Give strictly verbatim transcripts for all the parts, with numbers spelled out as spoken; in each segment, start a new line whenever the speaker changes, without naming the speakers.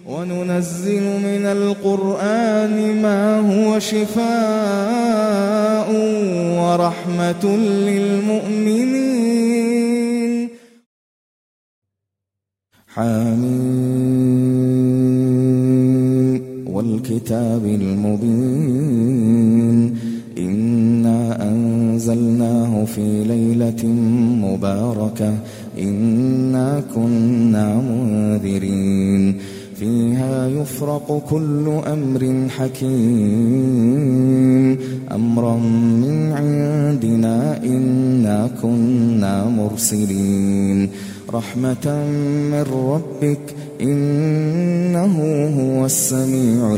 وننزل من القرآن ما هو شفاء ورحمة للمؤمنين. حميم والكتاب المبين إنا أنزلناه في ليلة مباركة إنا كنا منذرين فيها يفرق كل أمر حكيم أمرا من عندنا إنا كنا مرسلين رحمة من ربك إنه هو السميع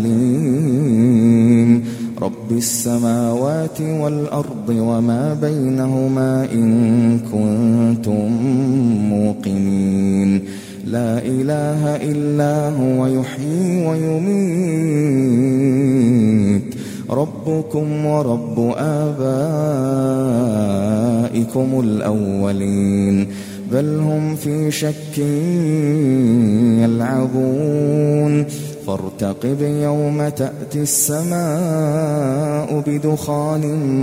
العليم رب السماوات والأرض وما بينهما إن كنتم موقنين لا إله إلا هو يحيي ويميت ربكم ورب آبائكم الأولين بل هم في شك يلعبون فارتقب يوم تأتي السماء بدخان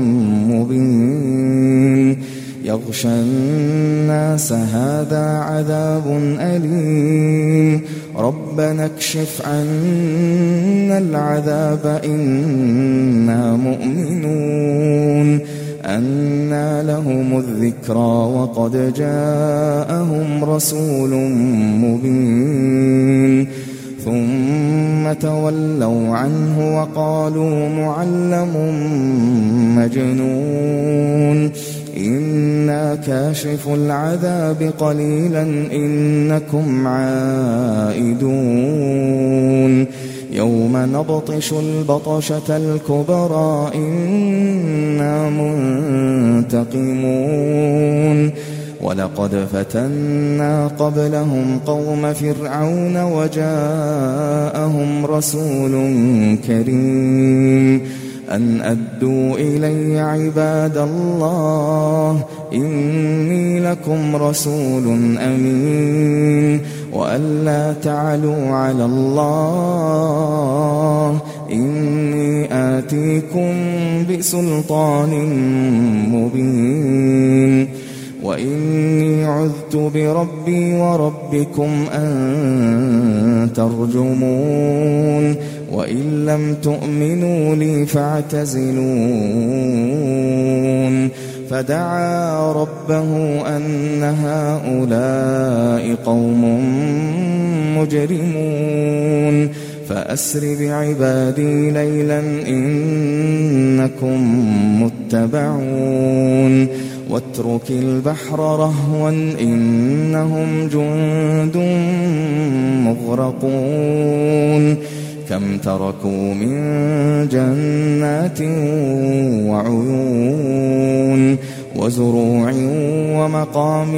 مبين يغشى الناس هذا عذاب أليم ربنا اكشف عنا العذاب إنا مؤمنون أنى لهم الذكرى وقد جاءهم رسول مبين ثم تولوا عنه وقالوا معلم مجنون إنا كاشف العذاب قليلا إنكم عائدون يوم نبطش البطشة الكبرى إنا منتقمون ولقد فتنا قبلهم قوم فرعون وجاءهم رسول كريم أن أدوا إلي عباد الله إني لكم رسول أمين وأن لا تعلوا على الله إني آتيكم بسلطان مبين وإني عذت بربي وربكم أن ترجمون وإن لم تؤمنوا لي فاعتزلون فدعا ربه أن هؤلاء قوم مجرمون فأسر بعبادي ليلا إنكم متبعون واترك البحر رهوا إنهم جند مغرقون كم تركوا من جنات وعيون وزروع ومقام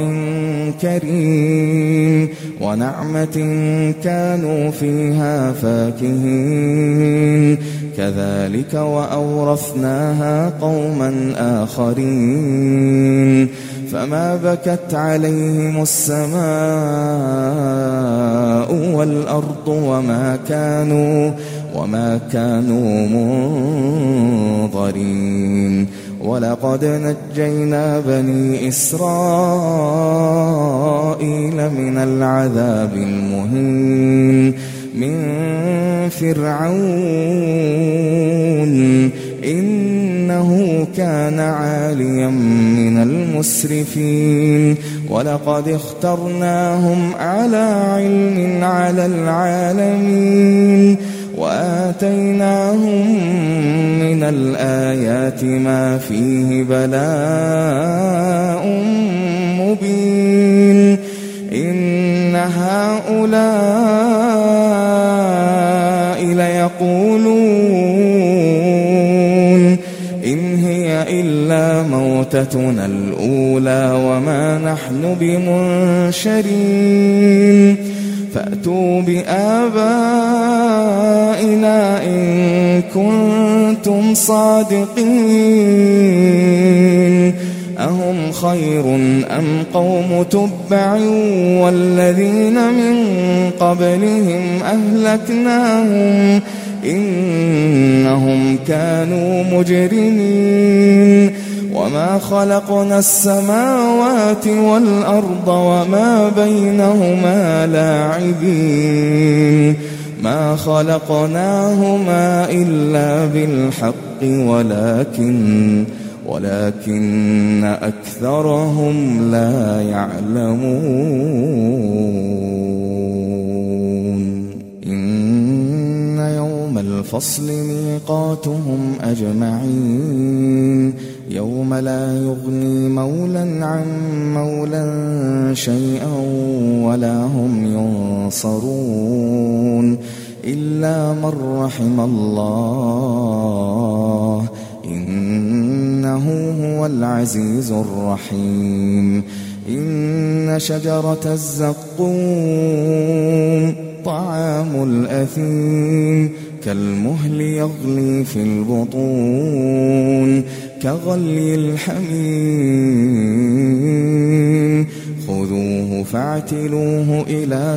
كريم ونعمة كانوا فيها فاكهين كذلك وأورثناها قوما آخرين فما بكت عليهم السماء والأرض وما كانوا وما كانوا منظرين ولقد نجينا بني إسرائيل من العذاب المهين من فرعون إنه كان عاليا من المسرفين ولقد اخترناهم على علم على العالمين وآتيناهم من الآيات ما فيه بلاء مبين إن هؤلاء ليقولون إن هي إلا موتتنا الأولى وما نحن بمنشرين فأتوا بآبائنا إن كنتم صادقين أهم خير أم قوم تبع والذين من قبلهم أهلكناهم إنهم كانوا مجرمين وما خلقنا السماوات والأرض وما بينهما لاعبين ما خلقناهما إلا بالحق ولكن ولكن أكثرهم لا يعلمون إن يوم الفصل ميقاتهم أجمعين يوم لا يغني مولى عن مولى شيئا ولا هم ينصرون إلا من رحم الله إنه هو العزيز الرحيم إن شجرة الزقوم طعام الأثيم كالمهل يغلي في البطون كغلي الحميم خذوه فاعتلوه إلى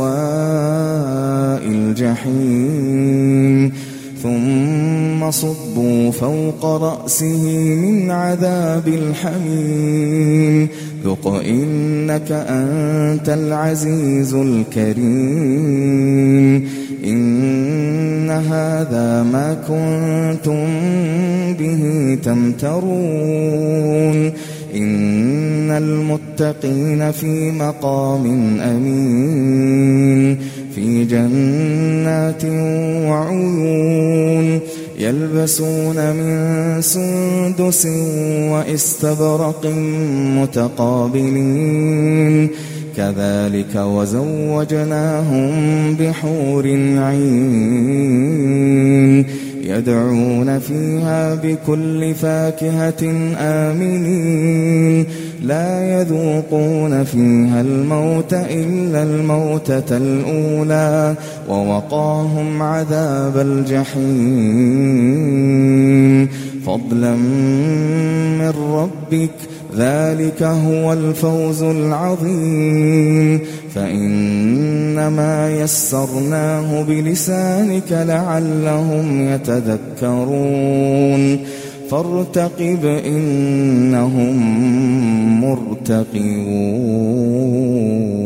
سواء الجحيم ثم صبوا فوق رأسه من عذاب الحميم ذق إنك أنت العزيز الكريم إن هذا ما كنتم به تمترون إن المتقين في مقام أمين في جنات وعيون يلبسون من سندس وإستبرق متقابلين كذلك وزوجناهم بحور عين يدعون فيها بكل فاكهة آمنين لا يذوقون فيها الموت إلا الموتة الأولى ووقاهم عذاب الجحيم فضلا من ربك ذلك هو الفوز العظيم فإنما يسرناه بلسانك لعلهم يتذكرون فارتقب إنهم مرتقبون